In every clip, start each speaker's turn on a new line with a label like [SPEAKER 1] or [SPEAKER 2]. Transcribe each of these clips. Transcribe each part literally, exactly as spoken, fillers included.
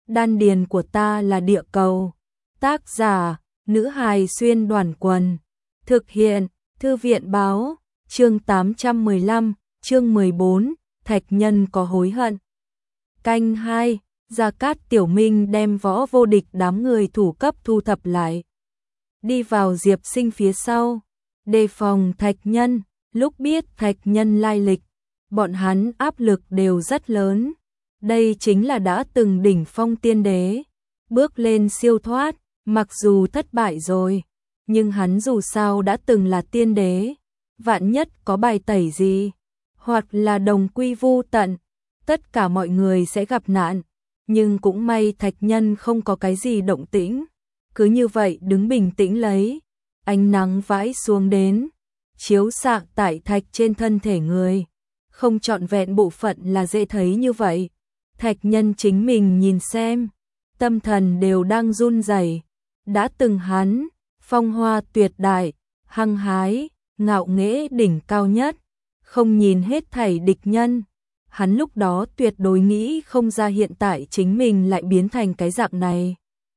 [SPEAKER 1] đan điền của ta là địa cầu. Tác giả, nữ hài xuyên đoàn quần. Thực hiện, thư viện báo, chương tám trăm mười lăm, chương mười bốn, Thạch Nhân có hối hận. Canh hai, Gia Cát Tiểu Minh đem Võ Vô Địch đám người thủ cấp thu thập lại. Đi vào Diệp Sinh phía sau, đề phòng Thạch Nhân, lúc biết Thạch Nhân lai lịch, bọn hắn áp lực đều rất lớn. Đây chính là đã từng đỉnh phong tiên đế, bước lên siêu thoát, mặc dù thất bại rồi, nhưng hắn dù sao đã từng là tiên đế, vạn nhất có bài tẩy gì, hoặc là đồng quy vu tận, tất cả mọi người sẽ gặp nạn, nhưng cũng may Thạch Nhân không có cái gì động tĩnh, cứ như vậy đứng bình tĩnh lấy, ánh nắng vãi xuống đến, chiếu xạ tại thạch trên thân thể người, không trọn vẹn bộ phận là dễ thấy như vậy. Thạch Nhân chính mình nhìn xem, tâm thần đều đang run rẩy. Đã từng hắn, phong hoa tuyệt đại, hăng hái, ngạo nghễ đỉnh cao nhất, không nhìn hết thảy địch nhân. Hắn lúc đó tuyệt đối nghĩ không ra hiện tại chính mình lại biến thành cái dạng này.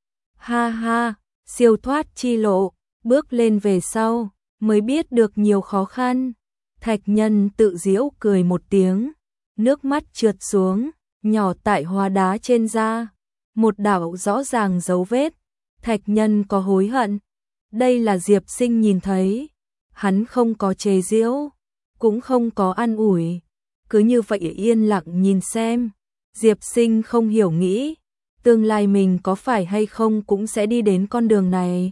[SPEAKER 1] Ha ha, siêu thoát chi lộ, bước lên về sau, mới biết được nhiều khó khăn. Thạch Nhân tự giễu cười một tiếng, nước mắt trượt xuống, nhỏ tại hoa đá trên da, một đạo rõ ràng dấu vết. Thạch Nhân có hối hận. Đây là Diệp Sinh nhìn thấy, hắn không có chế giễu, cũng không có an ủi, cứ như vậy yên lặng nhìn xem. Diệp Sinh không hiểu nghĩ, tương lai mình có phải hay không cũng sẽ đi đến con đường này.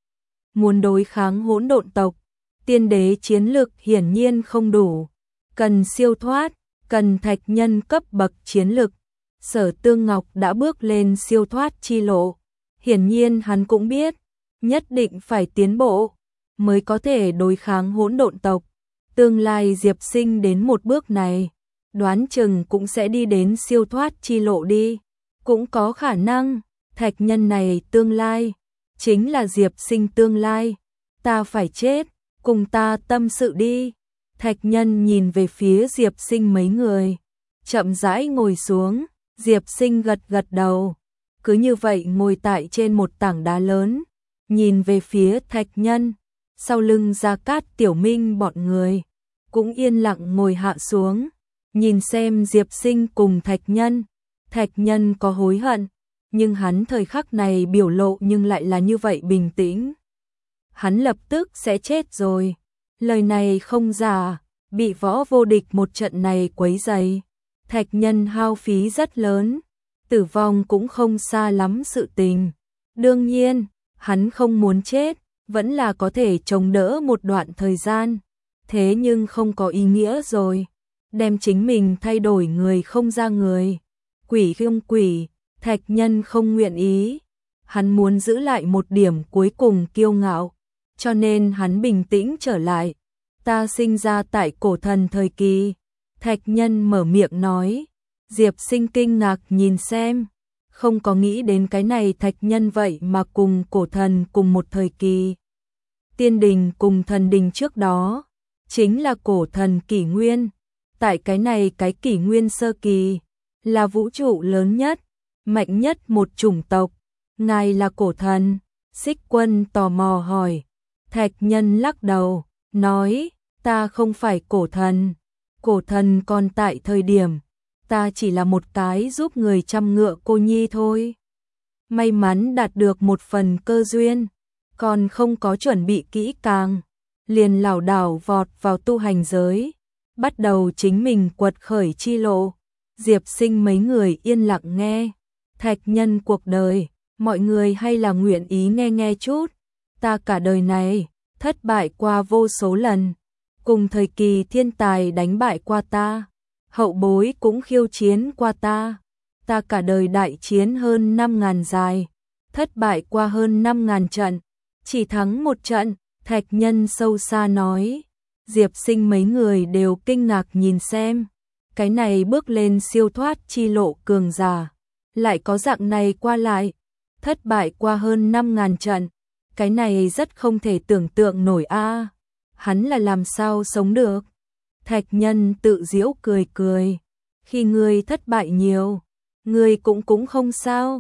[SPEAKER 1] Muốn đối kháng hỗn độn tộc, tiên đế chiến lực hiển nhiên không đủ, cần siêu thoát, cần Thạch Nhân cấp bậc chiến lực. Sở Tương Ngọc đã bước lên siêu thoát chi lộ, hiển nhiên hắn cũng biết, nhất định phải tiến bộ, mới có thể đối kháng hỗn độn tộc. Tương lai Diệp Sinh đến một bước này, đoán chừng cũng sẽ đi đến siêu thoát chi lộ đi, cũng có khả năng. Thạch Nhân này tương lai, chính là Diệp Sinh tương lai. Ta phải chết, cùng ta tâm sự đi. Thạch Nhân nhìn về phía Diệp Sinh mấy người, chậm rãi ngồi xuống. Diệp Sinh gật gật đầu, cứ như vậy ngồi tại trên một tảng đá lớn, nhìn về phía Thạch Nhân, sau lưng Gia Cát Tiểu Minh bọn người, cũng yên lặng ngồi hạ xuống, nhìn xem Diệp Sinh cùng Thạch Nhân. Thạch Nhân có hối hận, nhưng hắn thời khắc này biểu lộ nhưng lại là như vậy bình tĩnh. Hắn lập tức sẽ chết rồi, lời này không giả, bị Võ Vô Địch một trận này quấy rầy. Thạch Nhân hao phí rất lớn, tử vong cũng không xa lắm sự tình. Đương nhiên, hắn không muốn chết, vẫn là có thể chống đỡ một đoạn thời gian. Thế nhưng không có ý nghĩa rồi, đem chính mình thay đổi người không ra người. Quỷ không quỷ, Thạch Nhân không nguyện ý. Hắn muốn giữ lại một điểm cuối cùng kiêu ngạo, cho nên hắn bình tĩnh trở lại. Ta sinh ra tại cổ thần thời kỳ. Thạch Nhân mở miệng nói. Diệp Sinh kinh ngạc nhìn xem, không có nghĩ đến cái này Thạch Nhân vậy mà cùng cổ thần cùng một thời kỳ. Tiên đình cùng thần đình trước đó, chính là cổ thần kỷ nguyên. Tại cái này cái kỷ nguyên sơ kỳ, là vũ trụ lớn nhất, mạnh nhất một chủng tộc. Ngài là cổ thần? Xích Quân tò mò hỏi. Thạch Nhân lắc đầu, nói, ta không phải cổ thần. Cổ thần còn tại thời điểm, ta chỉ là một cái giúp người chăm ngựa cô nhi thôi. May mắn đạt được một phần cơ duyên, còn không có chuẩn bị kỹ càng, liền lảo đảo vọt vào tu hành giới, bắt đầu chính mình quật khởi chi lộ. Diệp Sinh mấy người yên lặng nghe. Thạch Nhân cuộc đời, mọi người hay là nguyện ý nghe nghe chút. Ta cả đời này, thất bại qua vô số lần. Cùng thời kỳ thiên tài đánh bại qua ta, hậu bối cũng khiêu chiến qua ta. Ta cả đời đại chiến hơn năm ngàn dài, thất bại qua hơn năm ngàn trận, chỉ thắng một trận. Thạch Nhân sâu xa nói. Diệp Sinh mấy người đều kinh ngạc nhìn xem, cái này bước lên siêu thoát chi lộ cường giả, lại có dạng này qua lại, thất bại qua hơn năm ngàn trận, cái này rất không thể tưởng tượng nổi a. Hắn là làm sao sống được? Thạch Nhân tự giễu cười cười, khi ngươi thất bại nhiều, ngươi cũng cũng không sao,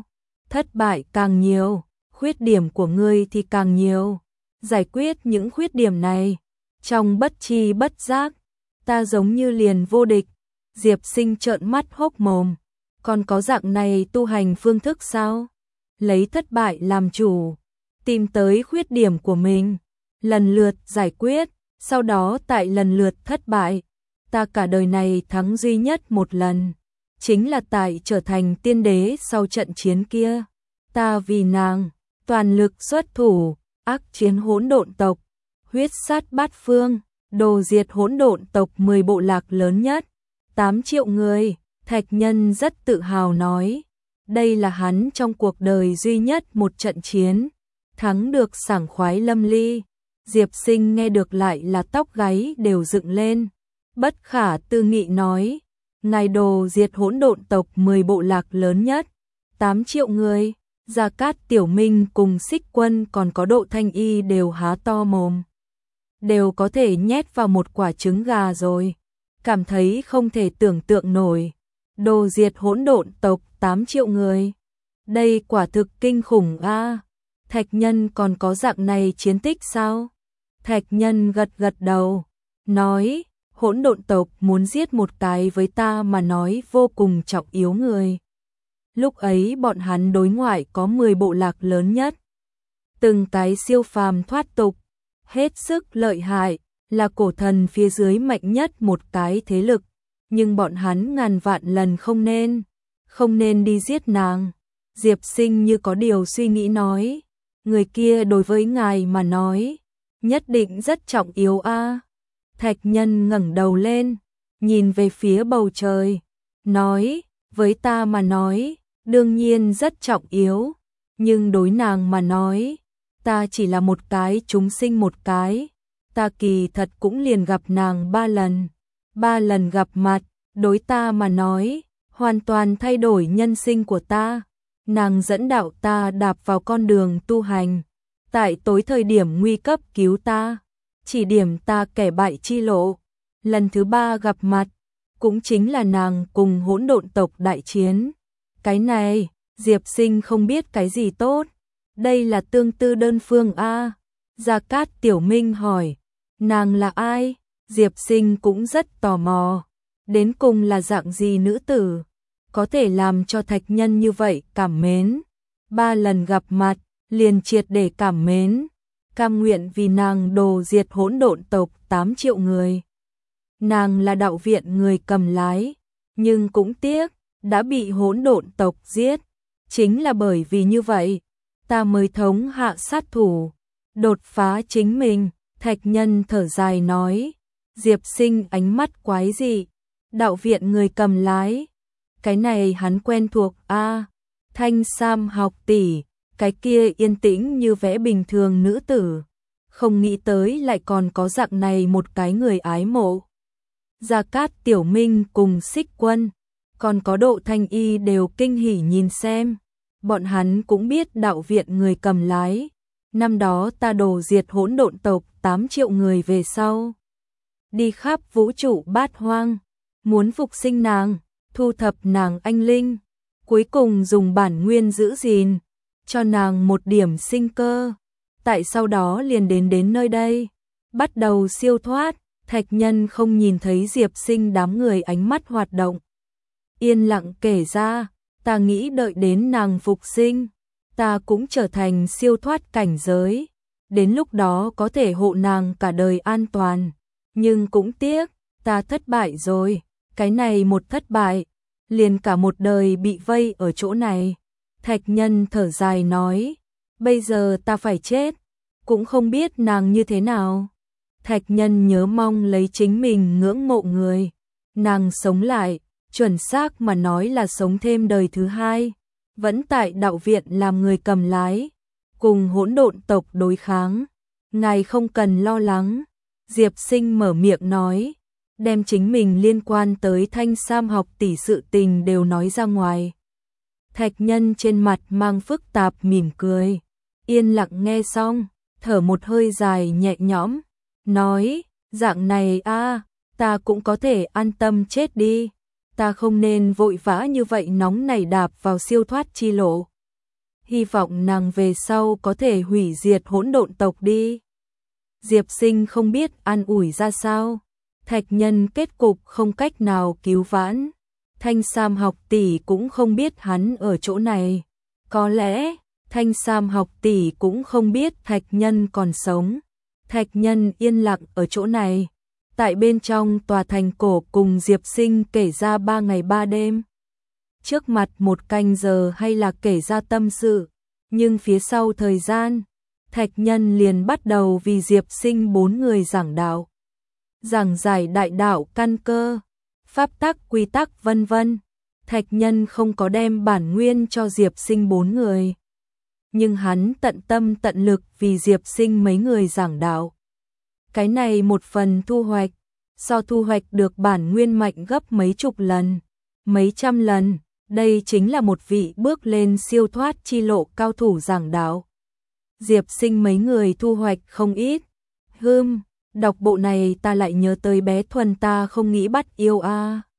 [SPEAKER 1] thất bại càng nhiều, khuyết điểm của ngươi thì càng nhiều. Giải quyết những khuyết điểm này, trong bất chi bất giác, ta giống như liền vô địch. Diệp Sinh trợn mắt hốc mồm, còn có dạng này tu hành phương thức sao? Lấy thất bại làm chủ, tìm tới khuyết điểm của mình, lần lượt giải quyết, sau đó tại lần lượt thất bại. Ta cả đời này thắng duy nhất một lần, chính là tại trở thành tiên đế sau trận chiến kia. Ta vì nàng, toàn lực xuất thủ, ác chiến hỗn độn tộc, huyết sát bát phương, đồ diệt hỗn độn tộc mười bộ lạc lớn nhất, tám triệu người. Thạch Nhân rất tự hào nói, đây là hắn trong cuộc đời duy nhất một trận chiến, thắng được sảng khoái lâm ly. Diệp Sinh nghe được lại là tóc gáy đều dựng lên, bất khả tư nghị nói, ngài đồ diệt hỗn độn tộc mười bộ lạc lớn nhất, tám triệu người. Gia Cát Tiểu Minh cùng Xích Quân còn có Độ Thanh Y đều há to mồm, đều có thể nhét vào một quả trứng gà rồi, cảm thấy không thể tưởng tượng nổi. Đồ diệt hỗn độn tộc tám triệu người, đây quả thực kinh khủng a. Thạch Nhân còn có dạng này chiến tích sao? Thạch Nhân gật gật đầu, nói, hỗn độn tộc muốn giết một cái với ta mà nói vô cùng trọng yếu người. Lúc ấy bọn hắn đối ngoại có mười bộ lạc lớn nhất, từng cái siêu phàm thoát tục, hết sức lợi hại, là cổ thần phía dưới mạnh nhất một cái thế lực, nhưng bọn hắn ngàn vạn lần không nên, không nên đi giết nàng. Diệp Sinh như có điều suy nghĩ nói, người kia đối với ngài mà nói, nhất định rất trọng yếu a. Thạch Nhân ngẩng đầu lên, nhìn về phía bầu trời, nói, với ta mà nói, đương nhiên rất trọng yếu, nhưng đối nàng mà nói, ta chỉ là một cái chúng sinh một cái, ta kỳ thật cũng liền gặp nàng ba lần, ba lần gặp mặt, đối ta mà nói, hoàn toàn thay đổi nhân sinh của ta. Nàng dẫn đạo ta đạp vào con đường tu hành, tại tối thời điểm nguy cấp cứu ta, chỉ điểm ta kẻ bại chi lộ. Lần thứ ba gặp mặt, cũng chính là nàng cùng hỗn độn tộc đại chiến. Cái này, Diệp Sinh không biết cái gì tốt, đây là tương tư đơn phương a. Gia Cát Tiểu Minh hỏi, nàng là ai? Diệp Sinh cũng rất tò mò, đến cùng là dạng gì nữ tử, có thể làm cho Thạch Nhân như vậy cảm mến. Ba lần gặp mặt, liền triệt để cảm mến, cam nguyện vì nàng đồ diệt hỗn độn tộc tám triệu người. Nàng là đạo viện người cầm lái, nhưng cũng tiếc, đã bị hỗn độn tộc giết. Chính là bởi vì như vậy, ta mới thống hạ sát thủ, đột phá chính mình. Thạch Nhân thở dài nói, Diệp Sinh ánh mắt quái dị, đạo viện người cầm lái, cái này hắn quen thuộc a. Thanh Sam học tỷ, cái kia yên tĩnh như vẽ bình thường nữ tử, không nghĩ tới lại còn có dạng này một cái người ái mộ. Gia Cát Tiểu Minh cùng Xích Quân, còn có Độ Thanh Y đều kinh hỉ nhìn xem, bọn hắn cũng biết đạo viện người cầm lái, năm đó ta đồ diệt hỗn độn tộc tám triệu người về sau, đi khắp vũ trụ bát hoang, muốn phục sinh nàng, thu thập nàng anh linh, cuối cùng dùng bản nguyên giữ gìn, cho nàng một điểm sinh cơ, tại sau đó liền đến đến nơi đây, bắt đầu siêu thoát. Thạch Nhân không nhìn thấy Diệp Sinh đám người ánh mắt hoạt động, yên lặng kể ra, ta nghĩ đợi đến nàng phục sinh, ta cũng trở thành siêu thoát cảnh giới, đến lúc đó có thể hộ nàng cả đời an toàn, nhưng cũng tiếc, ta thất bại rồi, cái này một thất bại, liền cả một đời bị vây ở chỗ này. Thạch Nhân thở dài nói, bây giờ ta phải chết, cũng không biết nàng như thế nào. Thạch Nhân nhớ mong lấy chính mình ngưỡng mộ người, nàng sống lại, chuẩn xác mà nói là sống thêm đời thứ hai, vẫn tại đạo viện làm người cầm lái, cùng hỗn độn tộc đối kháng. Ngài không cần lo lắng, Diệp Sinh mở miệng nói, đem chính mình liên quan tới Thanh Sam học tỷ sự tình đều nói ra ngoài. Thạch Nhân trên mặt mang phức tạp mỉm cười, yên lặng nghe xong, thở một hơi dài nhẹ nhõm, nói, dạng này a, ta cũng có thể an tâm chết đi, ta không nên vội vã như vậy nóng nảy đạp vào siêu thoát chi lộ. hy vọng nàng về sau có thể hủy diệt hỗn độn tộc đi. Diệp Sinh không biết an ủi ra sao. Thạch Nhân kết cục không cách nào cứu vãn. Thanh Sam học tỷ cũng không biết hắn ở chỗ này. Có lẽ, Thanh Sam học tỷ cũng không biết Thạch Nhân còn sống. Thạch Nhân yên lặng ở chỗ này. Tại bên trong tòa thành cổ cùng Diệp Sinh kể ra ba ngày ba đêm. Trước mặt một canh giờ hay là kể ra tâm sự. Nhưng phía sau thời gian, Thạch Nhân liền bắt đầu vì Diệp Sinh bốn người giảng đạo. Giảng giải đại đạo căn cơ, pháp tắc quy tắc vân vân. Thạch Nhân không có đem bản nguyên cho Diệp Sinh bốn người. Nhưng hắn tận tâm tận lực vì Diệp Sinh mấy người giảng đạo. Cái này một phần thu hoạch, so thu hoạch được bản nguyên mạnh gấp mấy chục lần, mấy trăm lần. Đây chính là một vị bước lên siêu thoát chi lộ cao thủ giảng đạo. Diệp Sinh mấy người thu hoạch không ít. Hừm, đọc bộ này ta lại nhớ tới bé Thuần ta không nghĩ bắt yêu a. À.